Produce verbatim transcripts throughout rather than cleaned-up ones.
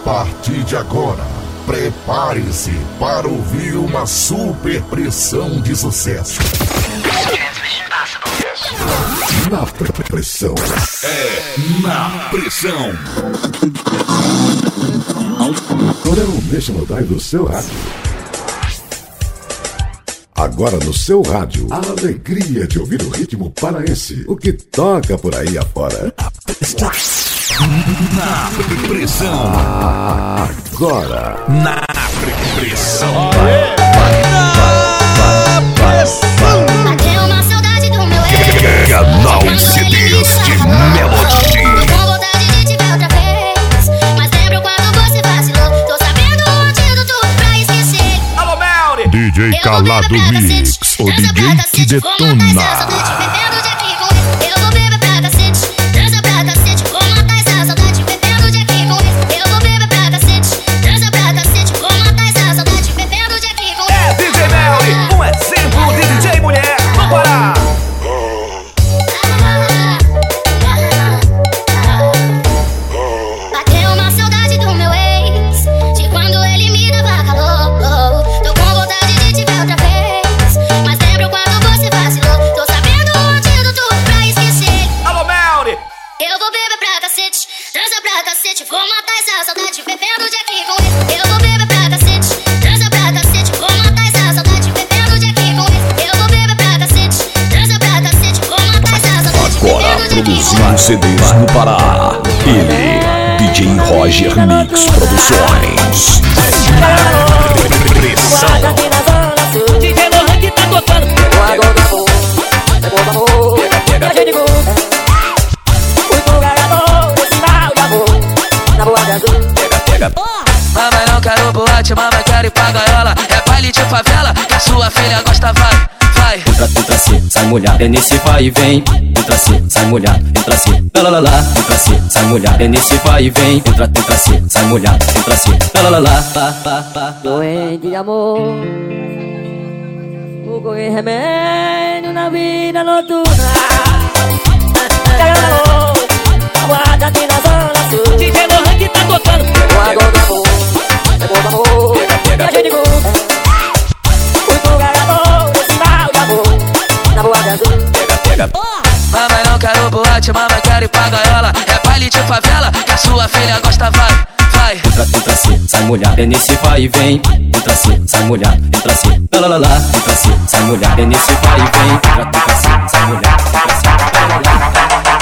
partir de agora, prepare-se para ouvir uma super pressão de sucesso. Na pressão. É na pressão. Agora não deixa mudar do seu rádio. Agora no seu rádio, a alegria de ouvir o ritmo paraense, o que toca por aí afora. Na pressão. Agora. Na pressão. Bateu uma saudade do meu ex. Canal C Ds de Melody. Tô com vontade de te ver outra vez, mas lembro quando você vacilou. Tô sabendo o antídoto pra esquecer. Alô, Melody! D J Calado Mix, o D J que detona. Eu vou beber pra cacete, dança pra cacete, vou matar essa saudade bebendo de aqui com esse. Eu vou beber pra cacete, dança pra cacete, vou matar essa saudade bebendo de aqui com esse. É D J Melody, um exemplo de D J mulher no Pará. Bateu uma saudade do meu ex, de quando ele me dava calor. Tô com vontade de te ver outra vez, mas lembro quando você vacilou. Tô sabendo o antídoto pra esquecer. Alô, Melody! Eu vou beber pra cacete, dança pra cacete, vou matar essa saudade bebendo de aqui com esse. Eu vou beber pra cacete, dança pra cacete, vou matar essa saudade bebendo de aqui com esse. Eu vou beber pra cacete, dança pra cacete, vou matar essa saudade Agora bebendo de aqui com produzindo esse. C Ds no Pará. Ele, D J Roger Mix Produções. Pressão. D J Lohan que tá tocando. Agora amor, agora amor. Pega, pega. Muito ganhador, esse mal de amor. Na boa azul. Pega, pega. Mamãe não quero boate, mamãe quero ir pra gaiola. É baile de favela, que a sua filha gosta, vai, vai. Entra, entra assim, sai molhado, é nesse vai e vem. Entra assim, sai molhado, entra assim, lá lá lá lá. Entra assim, sai molhado, é nesse vai e vem. Entra, entra assim, sai molhado, entra assim, lá lá lá lá. Pá, pá, pá. Doente de amor, o correr remédio na vida noturna. Pega amor, aguarda aqui na zona sul. D J Lohan que tá tocando. Agora amor, agora amor. Pega, pega. Muito ganhador, esse mal de amor. Na boa azul. Pega, pega. Mamãe não quero boate, mamãe quero ir pra gaiola. É baile de favela, que a sua filha gosta, vai, vai. Entra, entra assim, sai molhado, é nesse vai e vem. Entra assim, sai molhado, entra assim, lá lá lá lá. Entra assim, sai molhado, é nesse vai e vem. Entra, entra assim, sai molhado, entra assim, lá lá lá lá.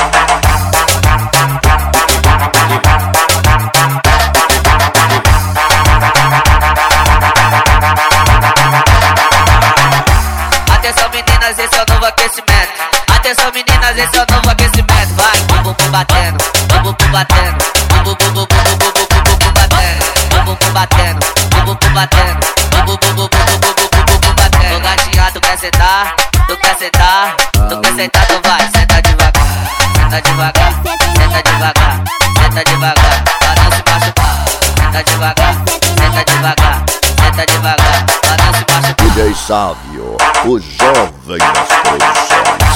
Atenção meninas, esse é o novo aquecimento. Atenção meninas, esse é o novo aquecimento. Vai, bum bum batendo, bum bum batendo, bum bum bum bum bum bum batendo, bum bum batendo, bum bum batendo, bum bum bum bum bum batendo. Ô gatinha, tu quer sentar? Tu quer sentar? Tu quer sentar? Tu vai, senta devagar, senta devagar, senta devagar, senta devagar, pra não se machucar. Senta devagar, senta devagar, senta devagar, pra não se machucar. D J Sávio, o jovem das produções.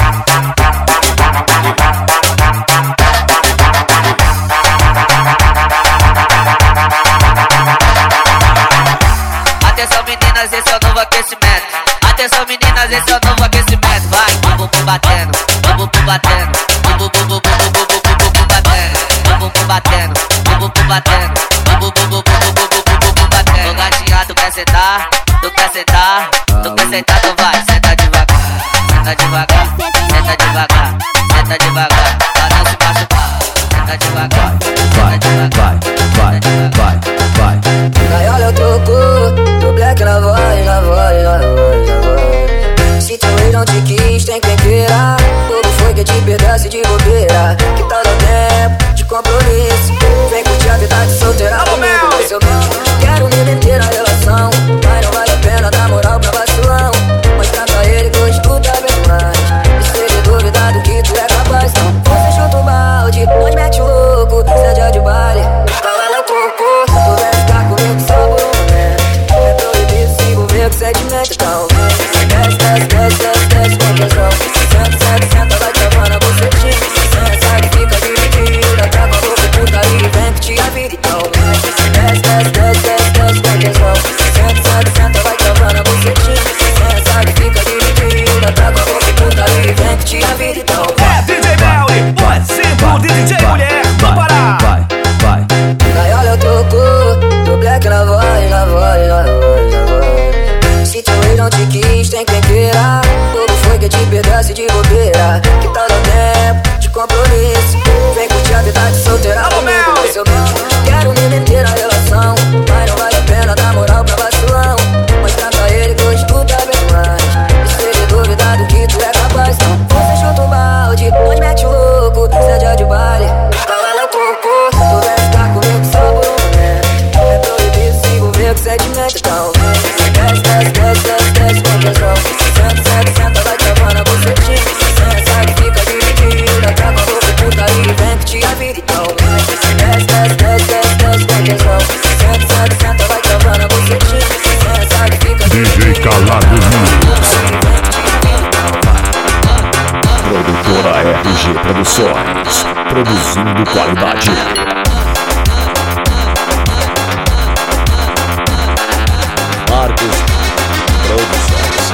Atenção meninas, esse é o novo aquecimento. Atenção meninas, esse é o novo aquecimento. Vai, bum bum batendo, bum bum batendo, bum bum bum bum bum bum batendo, bum bum batendo, bum bum batendo, bum bum bum bum bum batendo. Ô gatinha, tu quer sentar? Tu quer sentar? Tu quer sentar? Tu vai, senta devagar, senta devagar, senta devagar, senta devagar, pra não se machucar. Senta devagar, Vai, vai, vai, vai, vai. Gaiola eu troco, pro black na voz, na voz, na voz, na voz. Se teu ex não te quis, tem quem queira. Como foi que te pedasse de bobeira? Que tal dar tempo de compromisso? Vem curtir a vida de solteira comigo, meu seu não. Quero me meter na relação, mas não vale a pena dar moral pra vacilão. Mostrar pra ele que eu escuto a vez mais. E se ele duvidar do que tu é capaz, você chuta o balde, nós mete o louco, sede de baile. Gaiola eu troco, tu vem ficar comigo só por um momento. É proibido se envolver com sentimento, então desce, desce, desce, desce, desce com tesão. Senta, senta, senta, vai travando a bucetinha. Senta, sai, fica a vida de solteira comigo, pois eu mesmo quero me meter na relação, mas não vale a pena dar moral pra vacilão. Mostrar pra ele que hoje tu tá bem mais, e se ele duvidar do que tu é capaz, não. Você chuta o balde, onde mete o louco, sede de baile, cala no coco. Tu vai ficar comigo só por um momento, é proibido se envolver com sentimento, então desce, desce, desce, desce, desce com tesão. Senta, senta, senta, vai travando a bucetinha. Senta que fica dividida, tá com a roupa puta e vem que te avira, então desce, desce, desce, desce, desce com tesão. Senta, senta, senta, vai travando a bucetinha. Senta que fica D J Calado News. Produtora R G Produções, produzindo qualidade. Marcos Produções.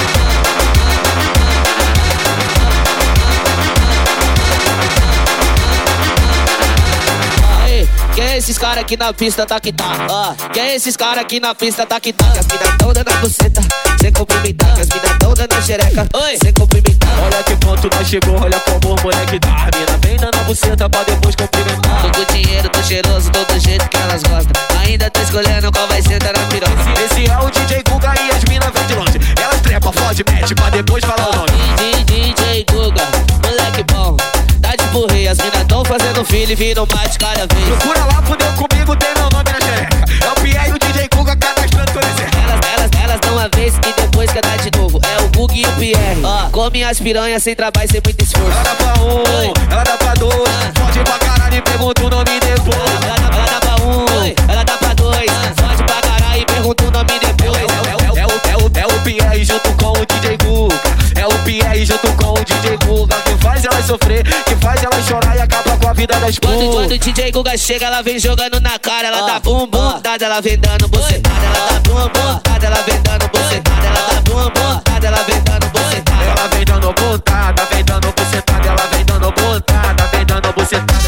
Aí, quem é esses caras aqui na pista, tá que tá? Ah, quem é esses caras aqui na pista, tá que tá? Que as minas tão dando a buceta, sem cumprimentar. Que as minas tão dando a xereca, oi, sem cumprimentar. Olha que ponto nós chegou, olha como o moleque tá. A mina vem dando a buceta pra depois cumprimentar. Tô com dinheiro, tô cheiroso, tô do jeito que elas gostam. Ainda tô escolhendo qual vai sentar na piroca. Esse é o D J Guga e as mina vem de longe. Elas trepa, fode, mete pra depois falar o nome. D J Guga, moleque bom, tá de burrei. As minas tão fazendo filho e viram mais cada vez. Procura lá, fudeu comigo, tem meu nome na xereca. É o Pierre e o D J Guga cadastrando todo esse. Elas, elas, elas dão uma vez e depois quer dar de novo. É o Guga e o Pierre, ó, come as piranhas sem trabalho, sem muito esforço. Ela dá pra um, oi, ela dá pra dois, ah, fode pra caralho e pergunta o nome depois. Ela, ela, ela dá pra um, oi, ela dá pra dois, ah, fode pra caralho e pergunta o nome depois. É, é, é, é, o, é, o, é o Pierre junto com o D J Guga. É o Pierre junto com o D J Guga. Que faz elas sofrer, que faz elas chorar e acaba com a vida das putas. Quando, quando o D J Guga chega, ela vem jogando na cara. Ela dá bum bum, dada, ela vem dando bucetada. Ela dá bum bum, dada, ela vem dando bucetada. Ela dá bum bum, dada, ela vem dando bucetada. Ela vem dando pontada, vem dando bucetada. Ela vem dando pontada, vem dando bucetada.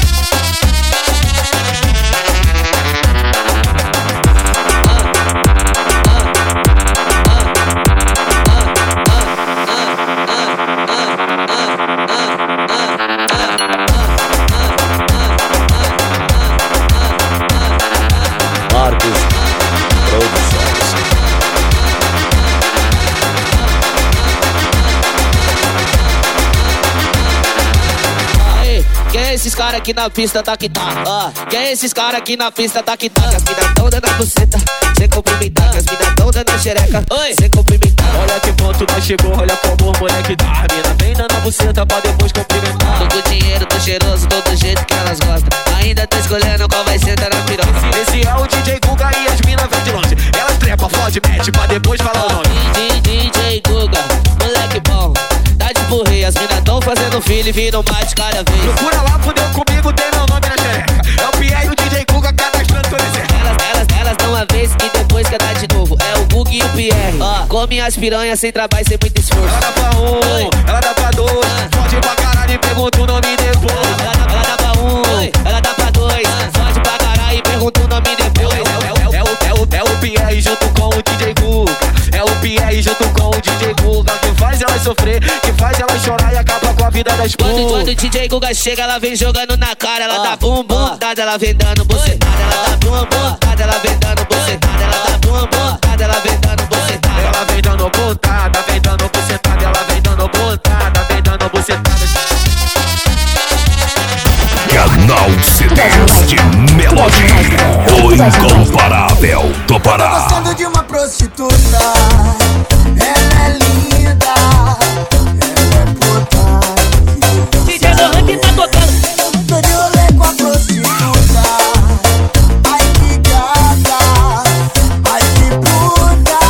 Marcos Produções. Aí, quem é esses caras aqui na pista, tá que tá? Ah, quem é esses caras aqui na pista, tá que tá? Que as minas tão dando a buceta, sem cumprimentar. Que as minas tão dando a xereca, oi, sem cumprimentar. Olha que ponto nós chegou, olha como o moleque tá. A mina vem dando a buceta pra depois cumprimentar. Tô com dinheiro, tô cheiroso, tô do jeito que elas gostam. Ainda tô escolhendo qual vai sentar na piroca. Esse é o D J Guga e as mina vem de longe. Elas trepa, fode, mete pra depois falar o nome. D J Guga, moleque bom, tá de burrei. As minas tão fazendo filho e viram mais cada vez. Procura lá, fudeu comigo, tem meu nome na xereca. É o Pierre e o D J Guga cadastrando todo esse. Elas, elas, elas dão uma vez e depois quer dar de novo. É o Guga e o Pierre, ó, come as piranhas sem trabalho, sem muito esforço. Ela dá pra um, oi, ela dá pra dois, ah, fode pra caralho e pergunta o nome depois. Ela, ela, ela dá pra um, oi, ela dá pra dois, ah, fode pra caralho e pergunta o nome depois. É, é, é, é, o, é, o, é o Pierre junto com o D J Guga. É o Pierre junto com o D J Guga. Que faz elas sofrer, que faz elas chorar e acaba com a vida das putas. Quando, quando o D J Guga chega, ela vem jogando na cara. Ela dá bum bum, dada, ela vem dando bucetada. Ela dá bum bum, dada, ela vem dando bucetada. Ela dá bum bum, dada, ela vem dando bucetada. Ela vem dando pontada, vem dando bucetada. Ela vem dando pontada, vem dando bucetada. Canal C dez de Melody, o incomparável Topará. Tô gostando de uma prostituta, ela é linda, ela é puta. D J Lohan que tá tocando. Tô de rolê com a prostituta, ai que gata, ai que puta.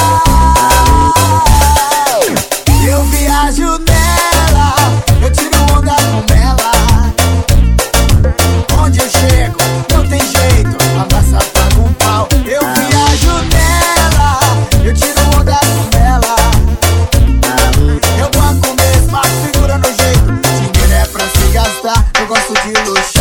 Eu viajo nela, eu tiro onda com ela. Onde eu chego, não tem jeito, a massa paga um pau. Eu viajo nela, eu tiro onda com ela. Eu banco mesmo, a figura no jeito. Dinheiro é pra se gastar, eu gosto de luxo.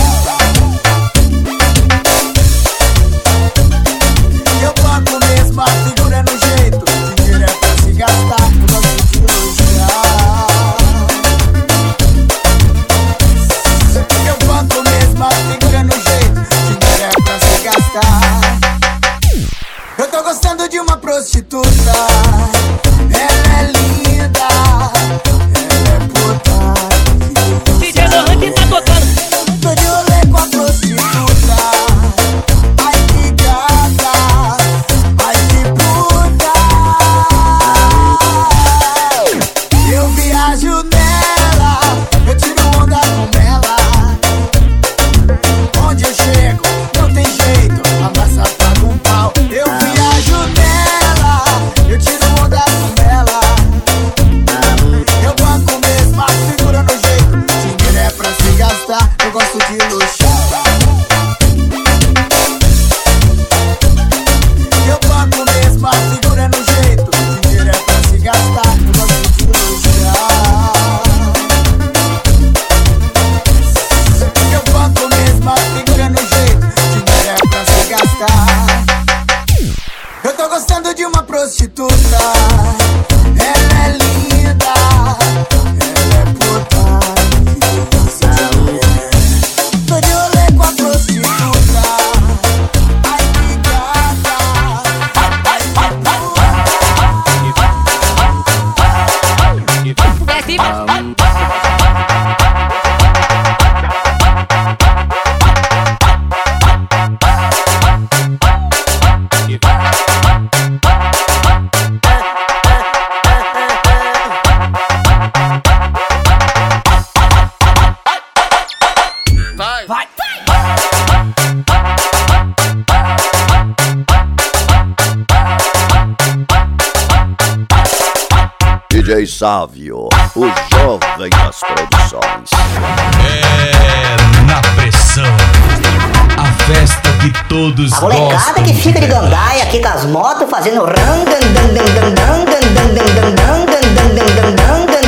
Eu banco mesmo, a figura no jeito. Dinheiro é pra se gastar, eu gosto de luxo. Eu banco mesmo. gosto de luxar. Eu banco mesmo, a figura é no jeito. Dinheiro é pra se gastar, eu gosto de luxar. Eu banco mesmo, a figura é no jeito. Dinheiro é pra se gastar. Eu tô gostando de uma prostituta. Ela é linda, ela é puta. Tô de rolê com a prostituta. Ai que gata. D J Sávio, o jovem das produções. É na pressão, a festa que todos A molecada gostam. que fica de gandaia aqui com as motos fazendo ran dan dan dan dan dan dan dan dan dan dan dan dan dan dan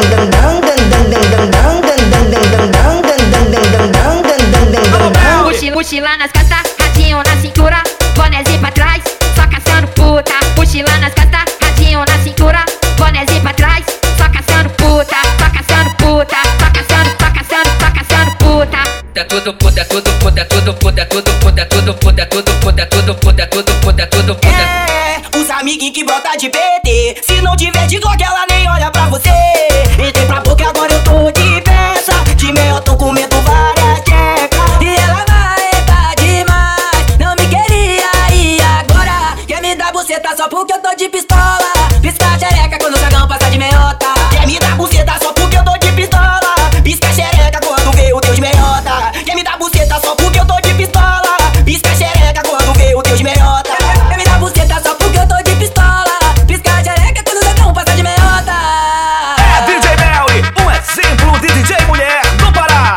Mochila nas costas, radinho na cintura, bonézinho pra trás, só caçando puta. Mochila nas costas, radinho na cintura, bonézinho pra trás, só caçando puta, só caçando puta, só caçando, só caçando, só caçando puta. É tudo puta, é tudo puta, é tudo puta, é tudo puta, é tudo puta, é tudo puta, é tudo puta, é tudo puta, é tudo puta. É, os amiguinhos que brota de P T. Se não tiver de Glock, ela nem olha pra você. Entrei pra boca, agora eu tô de peça. De meio eu tô comendo várias tecas. E ela vai tá demais. Não me queria ir agora. Quer me dar buceta só porque eu tô de pistola. Pisca a xereca quando o dragão passa de meiota. Quer me dar buceta só porque eu tô de pistola. Pisca a xereca quando vê o teu de meiota. Quer me dar buceta só porque eu tô de pistola. Pisca a xereca quando vê o teu de meiota. Quer me dar buceta só porque eu tô de pistola. Pisca a xereca quando o dragão passa de meiota. É D J Melly, um exemplo de D J mulher do Pará.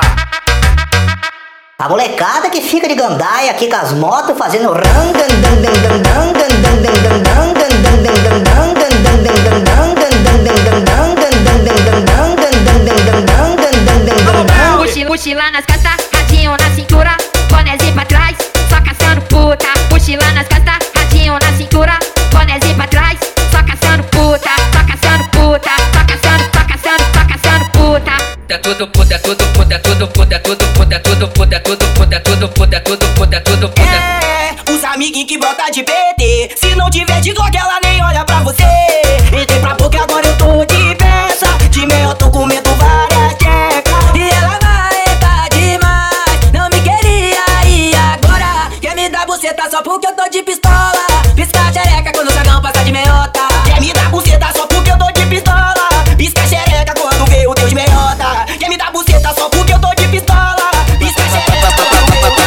A molecada que fica de gandaia aqui com as motos fazendo ran dan dan dan dan dan dan dan dan dan dan dan dan dan dan Mochila nas costas, radinho na cintura, bonézinho pra trás, só caçando puta. Mochila nas costas, radinho na cintura, bonézinho pra trás, só caçando puta, só caçando puta, só caçando, só caçando, só caçando puta. É tudo puta, é tudo puta, é tudo puta, é tudo puta, é tudo puta, é tudo puta, é tudo puta, é tudo puta, é tudo puta. É, os amiguinhos que brota de P T. Se não tiver de Glock, ela nem olha pra você. Entrei pra boca, agora eu tô de peça. De meio eu tô comendo várias tecas. E ela vai tá demais. Não me queria ir agora. Quer me dar buceta só porque eu tô de pistola. Pisca a xereca quando o dragão passa de meiota. Quer me dar buceta só porque eu tô de pistola. Pisca a xereca quando vê o teu de meiota. Quer me dar buceta só porque eu tô de pistola. Pisca a xereca quando vê o teu de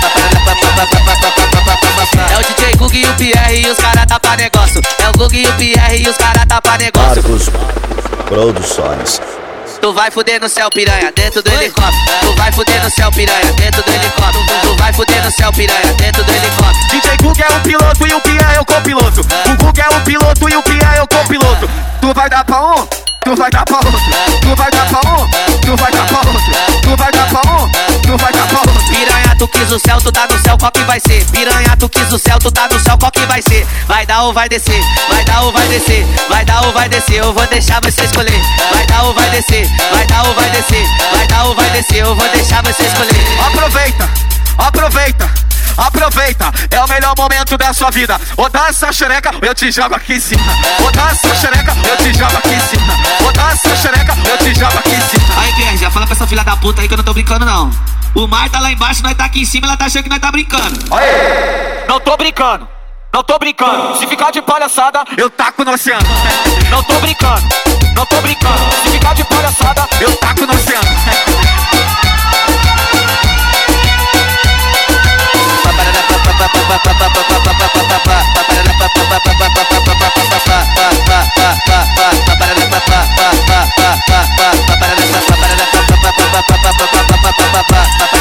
meiota. É o D J Gug e o P R e os caras tá pra negócio. É o Gug e o P R e os caras tá pra negócio. Marcos Produções. Tu vai fuder no céu, piranha, dentro do helicóptero. Tu vai fuder no céu, piranha, dentro do helicóptero. Tu vai fuder no céu, piranha, dentro do helicóptero. D J Gug é o piloto e o P R é o copiloto. O Gug é o piloto e o P R é o copiloto. Tu vai dar pra um, tu vai dar pra outro. Tu vai dar pra um, tu vai dar pra outro. Tu vai dar pra um, tu vai dar pra outro. Piranha, tu quis o céu, tu tá no céu, qual que vai ser? Piranha, tu quis o céu, tu tá no céu, qual que vai ser? Vai dar ou vai descer? Vai dar ou vai descer? Vai dar ou vai descer? Eu vou deixar você escolher. Vai dar ou vai descer? Vai dar ou vai descer? Vai dar ou vai descer? Eu vou deixar você escolher. Aproveita, aproveita, aproveita. É o melhor momento da sua vida. Ou dá essa xereca, eu te jogo aqui em cima. Ou dá essa xereca, eu te jogo aqui em cima. Ou dá essa xereca, eu te jogo aqui em cima. Aí, Pierre, já fala pra essa filha da puta aí que eu não tô brincando, não. O mar tá lá embaixo, nós tá aqui em cima, ela tá achando que nós tá brincando. Aê! Não tô brincando, não tô brincando. Se ficar de palhaçada, eu taco no oceano. Não tô brincando, não tô brincando. Se ficar de palhaçada, eu taco no oceano. Pa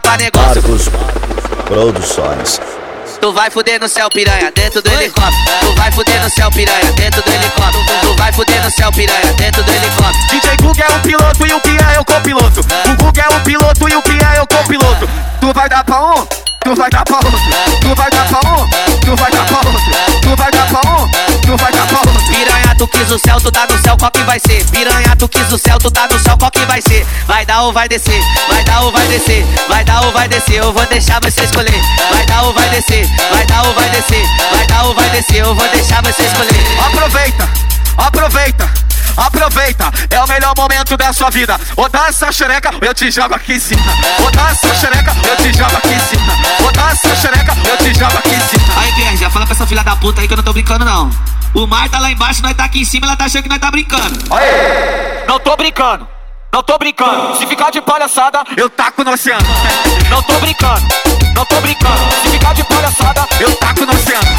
pra negócio. Marcos Produções. Tu vai fuder no céu, piranha, dentro do helicóptero. Tu vai fuder no céu, piranha, dentro do helicóptero. Tu vai fuder no céu, piranha, dentro do helicóptero. D J Gug é o piloto e o Pia é o copiloto. O Gug é o piloto e o Pia é o copiloto. Tu vai dar pra um, tu vai dar pra outro. Tu vai dar pra um, tu vai dar pra outro. Tu vai dar pra um, tu vai dar pra outro. Piranha, tu quis o céu, tu tá no céu, qual que vai ser? Piranha, tu quis o céu, tu tá no céu, qual que vai ser? Vai dar ou vai descer? Vai dar ou vai descer? Vai dar ou vai descer? Eu vou deixar você escolher. Vai dar ou vai descer? Vai dar ou vai descer? Vai dar ou vai descer? Eu vou deixar você escolher. Aproveita, aproveita, aproveita. É o melhor momento da sua vida. Ou dá essa xereca, eu te jogo aqui em cima. Ou dá essa xereca, eu te jogo aqui em cima. Ou dá essa xereca, eu te jogo aqui em cima. Aí, Guerra, fala pra essa filha da puta aí que eu não tô brincando, não. O mar tá lá embaixo, nós tá aqui em cima, ela tá achando que nós tá brincando. Aê! Não tô brincando, não tô brincando. Se ficar de palhaçada, eu taco no oceano. Não tô brincando, não tô brincando. Se ficar de palhaçada, eu taco no oceano.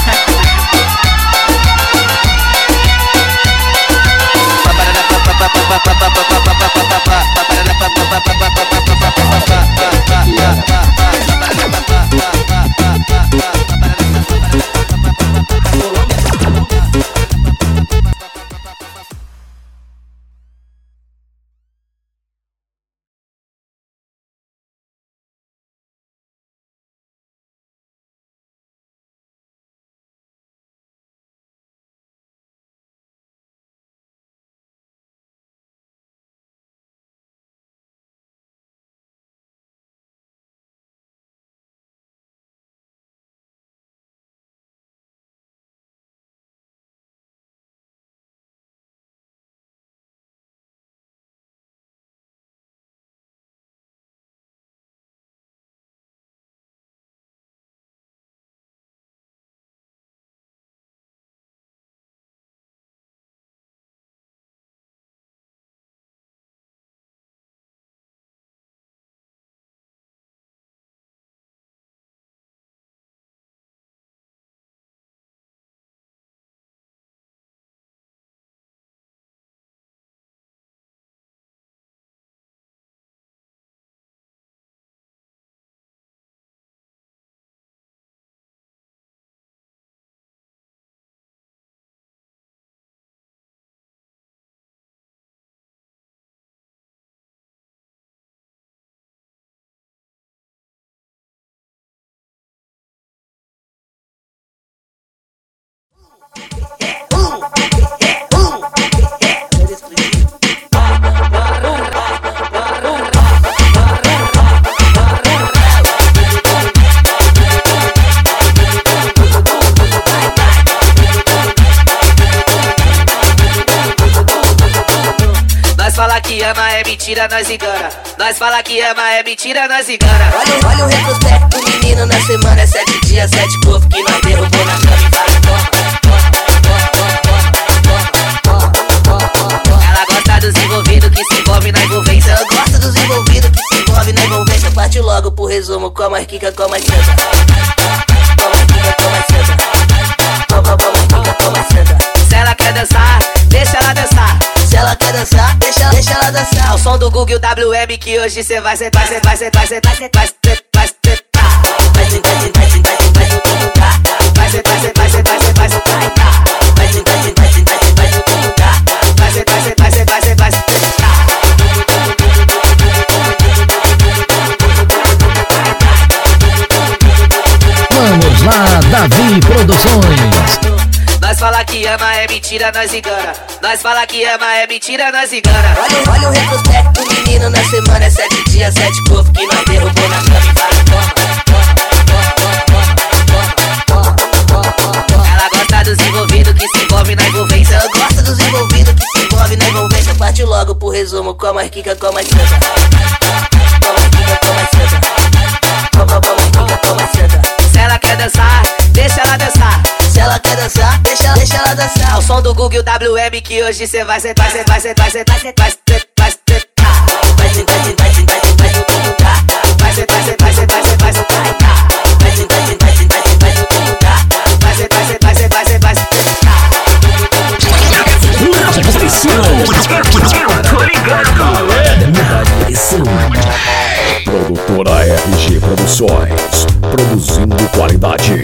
Nós fala que ama, é mentira, nós engana. Nós fala que ama, é mentira, nós engana. Olha, olha o retrospecto do menino na semana. É sete dias, sete corpos que nós derrubou na cama e faz toma. Ela gosta dos envolvidos que se envolve na envolvência. Ela gosta dos envolvidos que se envolve na envolvência. Parte logo pro resumo, com a marquica, com a mais senta. Com a marquica, com a mais senta. Com a marquica, com a mais senta. Se ela quer dançar, deixa ela dançar. Se ela quer dançar, deixa, deixa ela dançar. Ao som do Google W M que hoje cê vai sentar, cê vai sentar, cê vai sentar, cê vai sentar, vai sentar. Vai sentar, sentar, sentar, sentar, sentar. Vai sentar, sentar, sentar, sentar, sentar. Vai sentar, sentar, sentar, sentar, sentar. Vai sentar, sentar, sentar, sentar, sentar. Vamos lá, Davi Produções. Nós fala que ama, é mentira, nós engana. Nós fala que ama, é mentira, nós engana. Olha, olha o retrospecto do menino na semana. É sete dias, sete corpos que nós derrubou na cama e faz toma. Ela gosta dos envolvidos que se envolve na envolvência. Ela gosta dos envolvidos que se envolve na envolvência. Parte logo pro resumo, com a marquica, com a mais senta. Com a marquica, com a mais senta. Com a marquica, com a mais senta. Se ela quer dançar, deixa ela dançar. Se ela quer dançar, deixa, deixa ela dançar. Ao som do Google W M que hoje cê vai sentar, cê vai sentar, cê vai sentar, cê vai sentar, vai sentar. Vai sentar, sentar, sentar, sentar, sentar. Vai sentar, sentar, sentar, sentar, sentar. Vai sentar, sentar, sentar, sentar, sentar. Vai sentar, sentar, sentar, sentar, sentar. Produtor Produtora R G Produções, produzindo qualidade.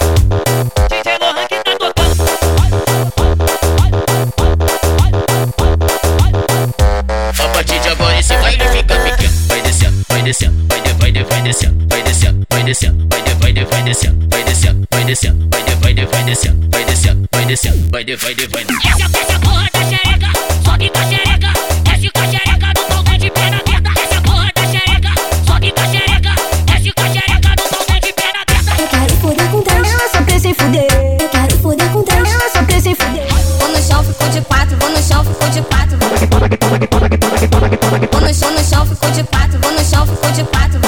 A partir de agora esse baile fica pequeno. Vai descendo, vai descendo, vai de, vai de, vai descendo, vai descendo, vai descendo, vai de, vai de, vai descendo, vai descendo, vai descendo, vai de, vai de, vai descendo, vai descendo, vai descendo, vai de, vai de, vai descendo. Essa essa porra da xereca, sobe com a xereca, desce com a xereca do pau de perna aberta. Essa porra da xereca, sobe com a xereca, desce com a xereca do pau de perna aberta. Eu quero foder com três, ela só pensa em fuder. Eu quero foder com três, ela só pensa em fuder. Vou no chão, ficou de quatro, vou no chão, ficou de quatro. Vou no chão, no chão, ficou de quatro, vou no chão, ficou de quatro.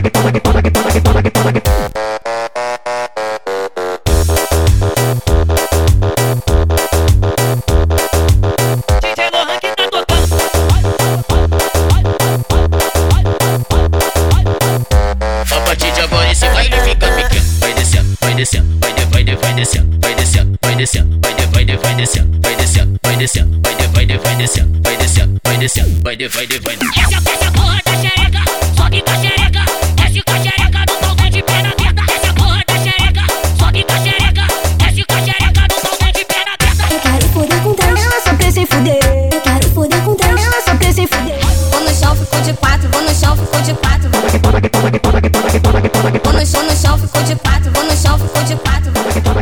A partir de agora esse baile fica pequeno. Vai descendo, vai descendo, vai de, vai de, vai descendo, vai descendo, vai descendo, vai de, vai de, vai descendo, vai descendo, vai descendo, vai de, vai de, vai descendo, vai descendo, vai descendo, vai de, vai de, vai descendo. Essa essa porra da xereca, sobe com a xereca, desce com a xereca do pau de perna aberta. Essa porra da xereca, sobe com a xereca, desce com a xereca do pau de perna aberta. Eu quero foder com três, ela só pensa em fuder. Eu quero foder com três, ela só pensa em fuder. Vou no chão, ficou de quatro, vou no chão, ficou de quatro. Vou no chão, no chão, ficou de quatro, vou no chão, ficou de quatro.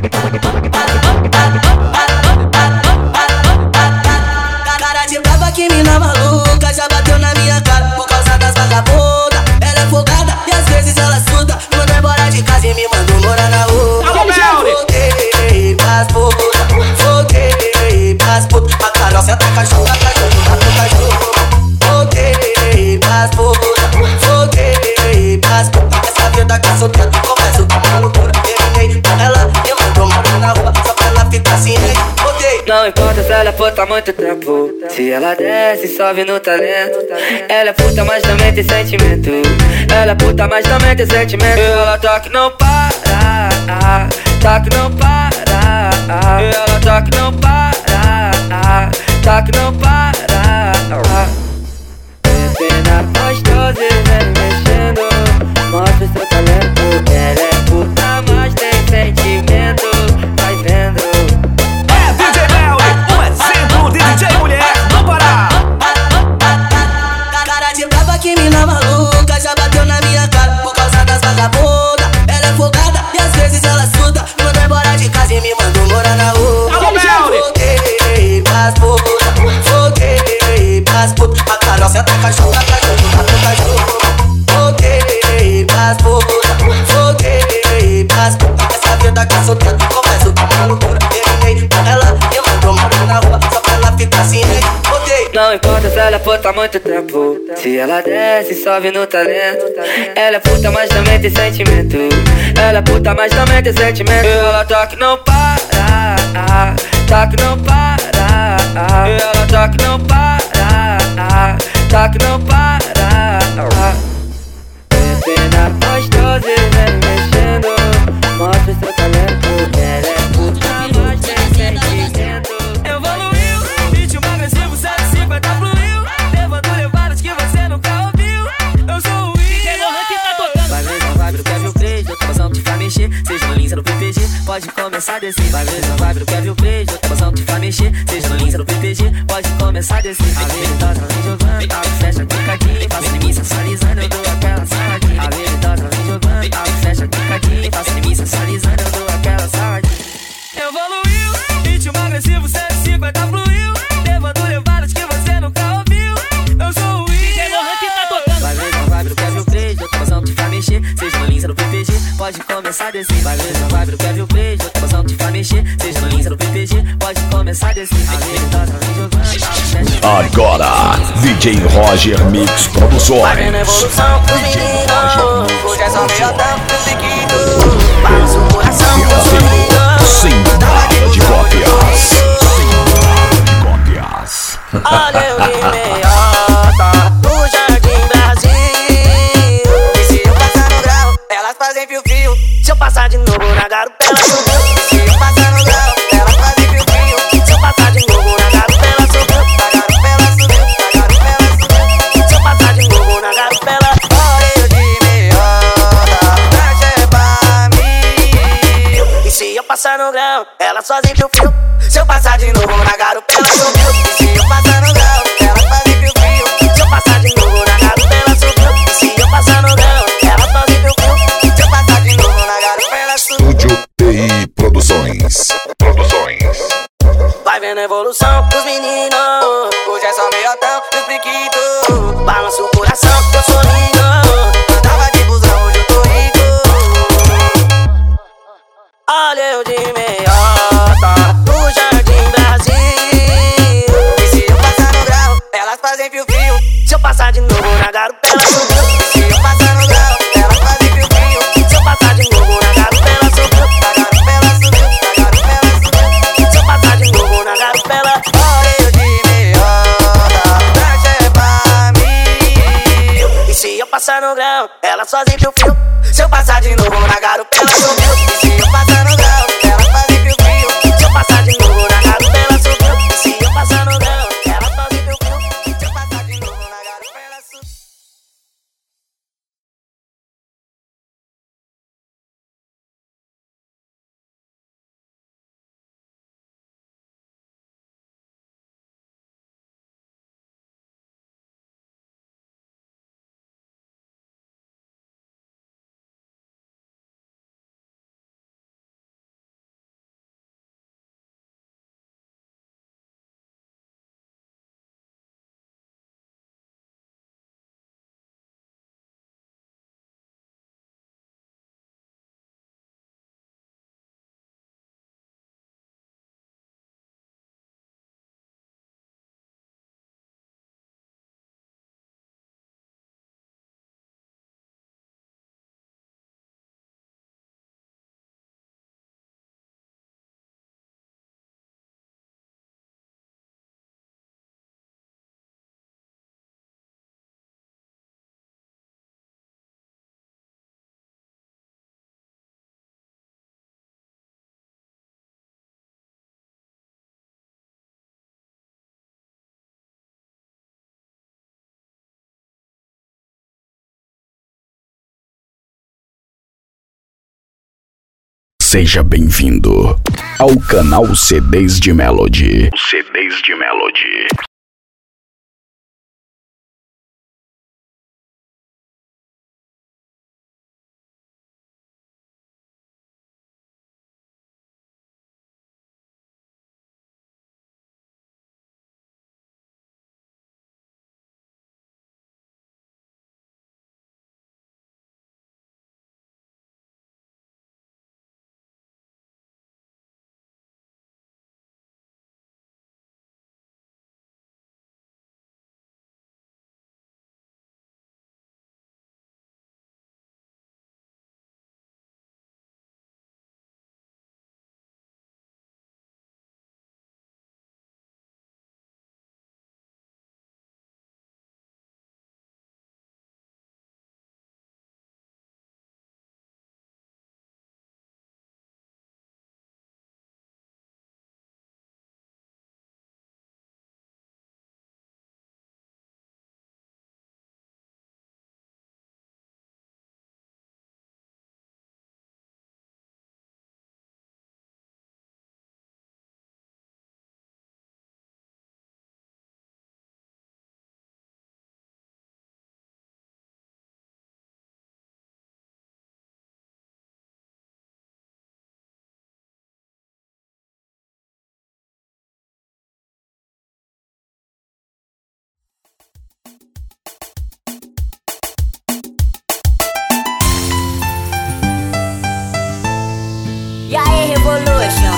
Cara de brava que mina maluca já bateu na minha cara por causa das vagabundas. Ela é folgada e às vezes ela suda. Mandou embora de casa e me mandou morar na rua. Voltei pras putas, voltei pras putas. A Carol senta cachorro, a cachorro, a cachorro. Voltei pras putas, voltei pras putas. Essa vida que eu sou tento, começo com uma loucura. Terminei com ela e mandou morar na rua só pra ela ficar assim, hein? Voltei. Não importa se ela é puta há muito tempo, se ela desce, sobe no talento. Ela é puta, mas também tem sentimento. Ela é puta, mas também tem sentimento. E ela tá que não para, tá que não para. E ela tá que não para, tá que não para. Pena gostosa e vem mexendo, mostra o seu talento. Ela é puta, mas tem sentimento. Vai vendo. É D J Melly, um exemplo de D J mulher do Pará. Cara de brava que mina maluca já bateu na minha cara por causa das vagabundas. Ela é folgada e às vezes ela suda. Mandou embora de casa e me mandou morar na rua. Voltei pras putas, voltei pras putas. A Carol senta cachorro, a cachorro, a cachorro. Voltei pras putas, voltei pras putas. Essa vida que eu sou tento, começo com uma loucura. Terminei com ela e mandou morar na rua só pra ela ficar assim, hein? Voltei. Não importa se ela é puta há muito tempo, se ela desce, sobe no talento. Ela é puta, mas também tem sentimento. Ela é puta, mas também tem sentimento. E ela tá que não para, tá que não para. E ela tá que não para, tá que não para. Pena gostosa e vem mexendo, mostra o seu talento. Ela é puta, mas tem sentimento. Evoluiu, ritmo agressivo, cento e cinquenta fluiu, levando levadas que você nunca ouviu. Eu sou o Will, que tá tocando. Vai ver a vibe do Kevin Play, outra emoção que te faz mexer. Seja no Linsa no P P G, pode começar a descer. Vai ver a vibe do Kevin Play, outra emoção que te faz mexer. Seja no Linsa no P P G, pode começar a descer. Habilidosa vem jogando, abre fecha picadinho, passa em mim sensualizando, eu dou aquela saladinha. Habilidosa vem jogando, abre fecha picadinho, passa em mim sensualizando, eu dou aquela saladinha. Evoluiu, ritmo agressivo, cento e cinquenta fluiu, levando levadas que você nunca ouviu. Eu sou o Will, que tá tocando. Vai ver a vibe do Kevin Play, outra emoção que te faz mexer. Seja no Linsa no P P G, pode começar a descer. Vai ver a vibe do Kevin Play, outra emoção que te faz mexer. Seja no Linsa no P P G, pode começar a descer. Habilidosa vem jogando, abre fecha. Agora, D J Roger Mix Produções. Vai vendo a evolução, os meninos. Hoje é só meio tempo, eu sei que tu balança o coração, eu sou lindo. Sem nada de cópias. Sem nada de cópias. Olha eu de meiota no Jardim Brasil. E se eu passar no grau, elas fazem fio-fio. Se eu passar de novo na garupa, elas subiu. Se eu passar no grau, elas fazem fio-fio. Se eu passar de novo na garupa, elas subiu. Na garupa, elas subiu. Na garupa, elas subiu. Se eu passar de novo na garupa, elas... Olha eu de ela só sente o frio. Se eu passar de novo na garupa, ela subiu. E se eu passar no grau, ela só sente o frio. Se eu passar de novo na garupa, ela subiu. E se eu passar no grau, ela só sente o frio. Se eu passar de novo na garupa, ela subiu. Estúdio T I Produções. Produções. Vai vendo a evolução dos meninos. Hoje é só meiotão dos priquitos. Balança o coração, eu sou lindo. Andava de busão, hoje eu tô rico. Olha eu de meiota no Jardim Brasil. E se eu passar no grau, elas fazem fio-fio. Se eu passar de novo na garupa, ela subiu. E se eu passar no grau, elas fazem fio-fio. Se eu passar de novo na garupa, ela subiu. Na garupa ela subiu, na garupa ela subiu. Se eu passar de novo na garupa, ela... Olha eu de meiota pra chegar mil. E se eu passar no grau, ela sozinha fio-fio. Se eu passar de novo na garupa, ela subiu. E se eu passar no grau, ela fazem fio-fio. Se eu passar de novo na garupa, ela subiu. E se eu passar no grau, ela sozinha fio-fio. Se eu passar de novo na garupa, ela subiu. Seja bem-vindo ao canal C Ds de Melody. C Ds de Melody. E aí, Revolution?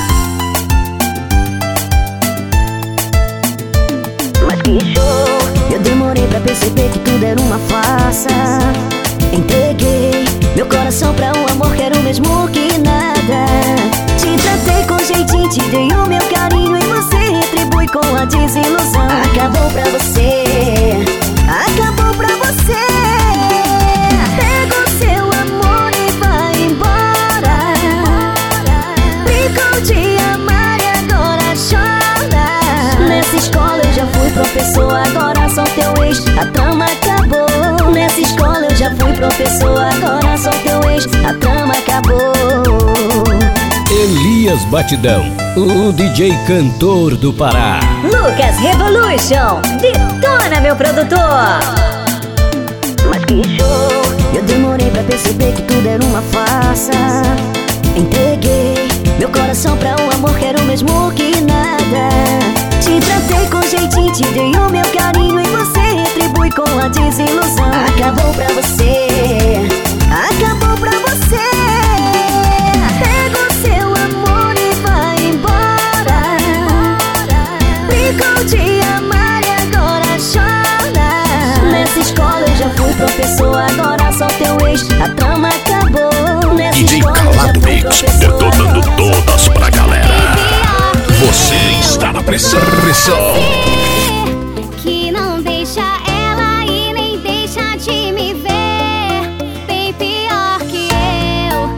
Mas que show! Eu demorei pra perceber que tudo era uma farsa. Entreguei meu coração pra um amor que era o mesmo que nada. Te tratei com jeitinho, te dei o meu carinho e você retribui com a desilusão. Acabou pra você, acabou pra você. Pega o seu amor e vai embora. Brincou de amar e agora chora. Nessa escola eu já fui professor, agora sou teu ex, a trama acabou. Nessa escola eu já fui professor, agora sou teu ex, a trama acabou. Elias Elias Batidão, o D J cantor do Pará. Lucas Revolution, detona meu produtor. Mas que show, eu demorei pra perceber que tudo era uma farsa. Entreguei meu coração pra um amor que era o mesmo que nada. Te tratei com jeitinho, te dei o meu carinho e você retribui com a desilusão. Acabou pra você, acabou pra você. Pega o seu amor e vai embora. Brincou de amar e agora chora. Nessa escola eu já fui professor, agora só teu ex, a trama acabou. Nessa D J Calado Mix, detonando todas pra galera. Você está na pressão, pressão. Que não deixa ela ir nem deixa de me ver. Bem pior que eu.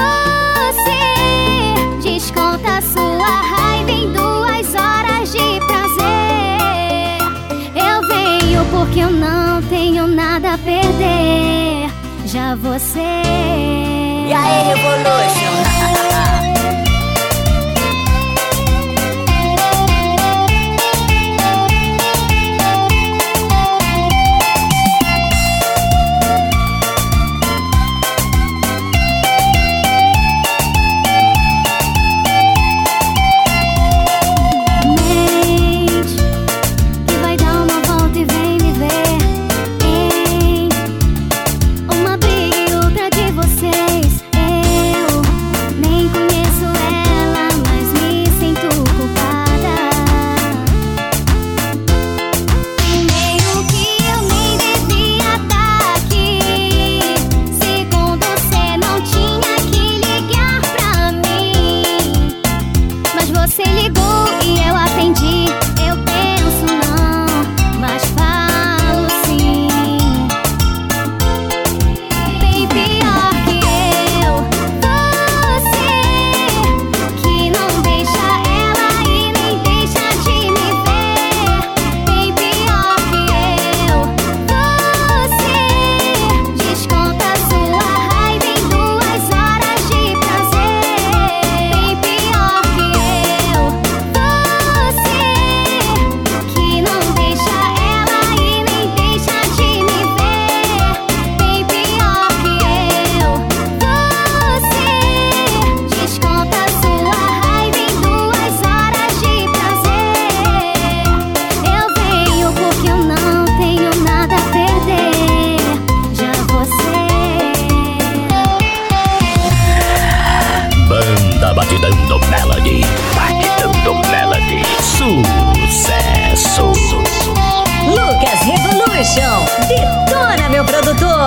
Você desconta sua raiva em duas horas de prazer. Eu venho porque eu não tenho nada a perder. Já você. E aí, Revolution? Detona meu produtor.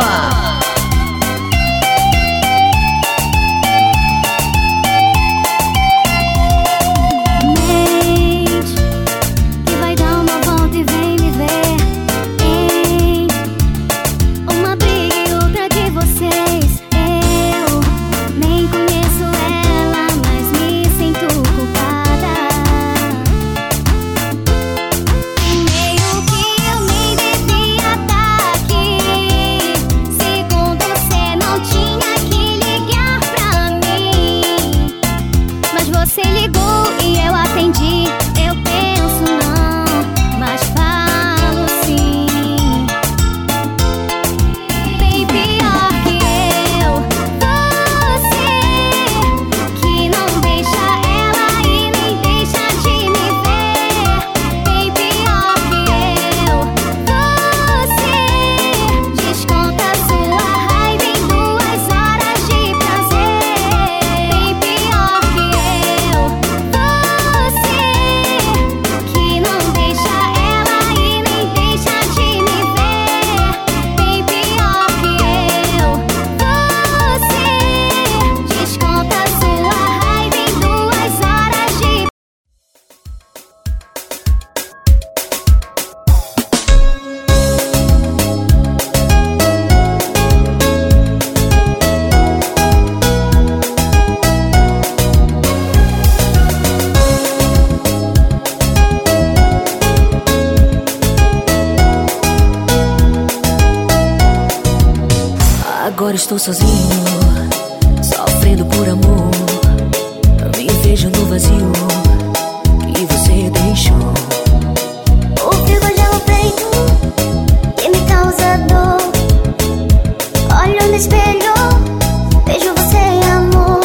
Agora estou sozinho, sofrendo por amor. Me vejo vazio que você deixou. O frio já no peito que me causa dor. Olho no espelho, vejo você, amor.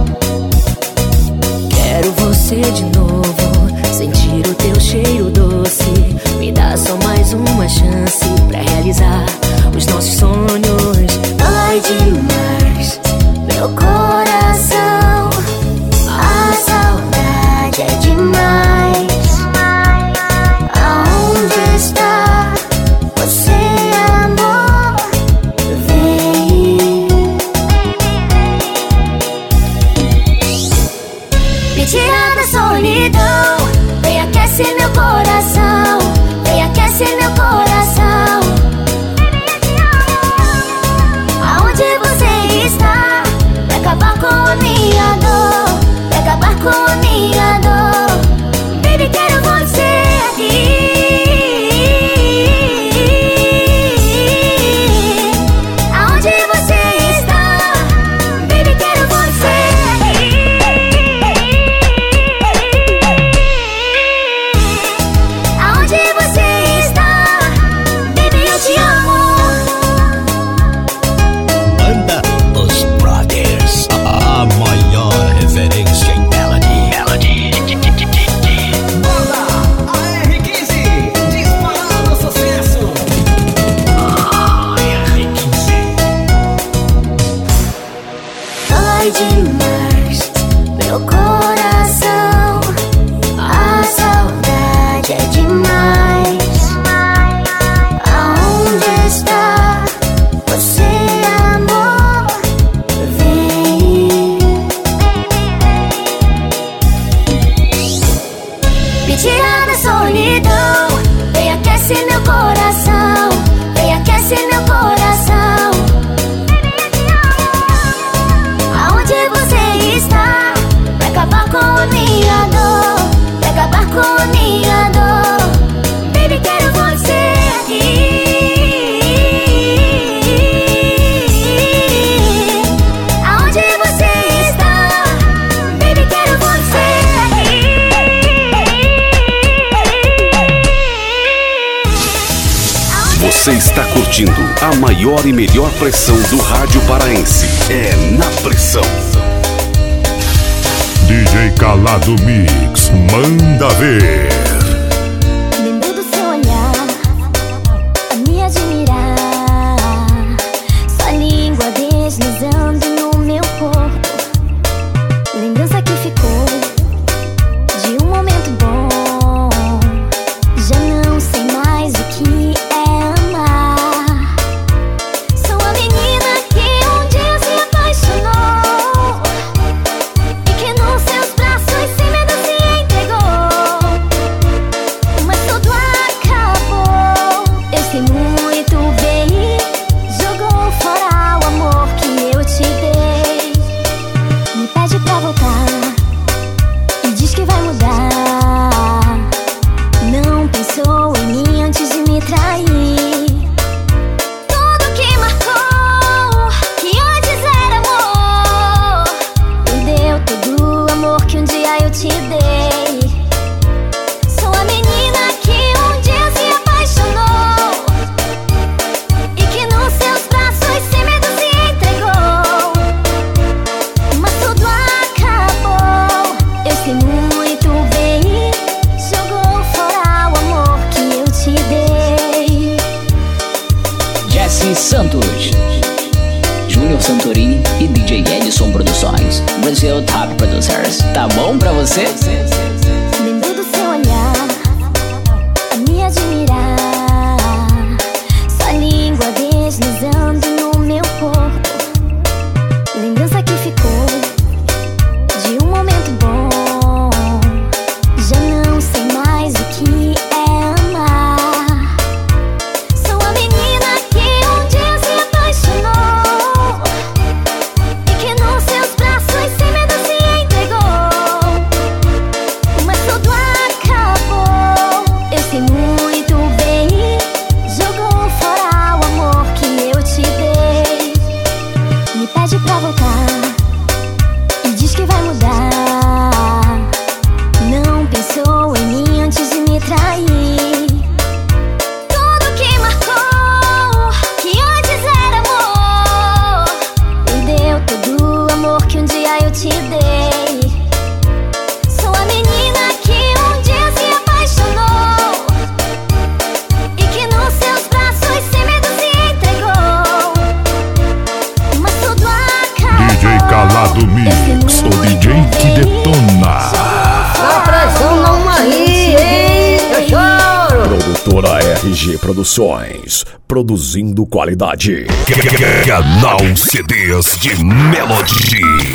Quero você de novo, sentir o teu cheiro doce. Me dá só mais uma chance pra realizar os nossos sonhos. Dói demais meu coração, a saudade é demais. Aonde está você, amor? Vem me tirar da solidão, vem aquecer meu coração, vem aquecer meu coração. Aonde você está? Pra acabar com a minha dor, pra acabar com a minha dor. Baby, quero você aqui. Aonde você está? Baby, quero você aqui. Aonde você está? Baby, eu te amo. Banda Os Brothers, a maior referência em melody. Melody. Banda A R quinze, disparado sucesso. A R quinze. Dói demais meu coração, a saudade é demais. Aonde está você, amor? Vem me tirar da solidão, vem aquecer meu coração, vem aquecer meu coração. Aonde você está? Pra acabar com a minha dor, pra acabar com a minha dor. Baby, quero você aqui. Aonde você está? Baby, quero você aqui. Você está curtindo a maior e melhor pressão do rádio paraense. É Na Pressão. D J Calado Mix, manda ver. Lembro do seu olhar a me admirar, sua língua deslizando no meu corpo. Lembrança que ficou de um momento bom. Já não sei mais o que é amar. Sou a menina que um dia se apaixonou e que nos seus braços sem medo se entregou. Mas tudo acabou, eu sei muito bem. Jogou fora o amor que eu te dei. Me pede pra voltar e diz que vai mudar. Não pensou em mim antes de me trair. Tudo que marcou, que antes era amor, perdeu todo o amor que um dia eu te dei. Sou a menina que um dia se apaixonou e que nos seus braços sem medo se entregou. Mas tudo acabou, eu sei muito bem. Jogou fora o amor que eu te dei. Jesse Santos, Júnior Santorini e D J Edson Produções, Brasil Top Producers. Tá bom pra você? Lembro do seu olhar a me admirar, sua língua deslizando no meu corpo. Lembrança que ficou de um momento bom. Já não sei mais o que é amar. Sou a menina que um dia se apaixonou e que nos seus braços sem medo se entregou. G Produções, produzindo qualidade. Canal C Ds de Melody.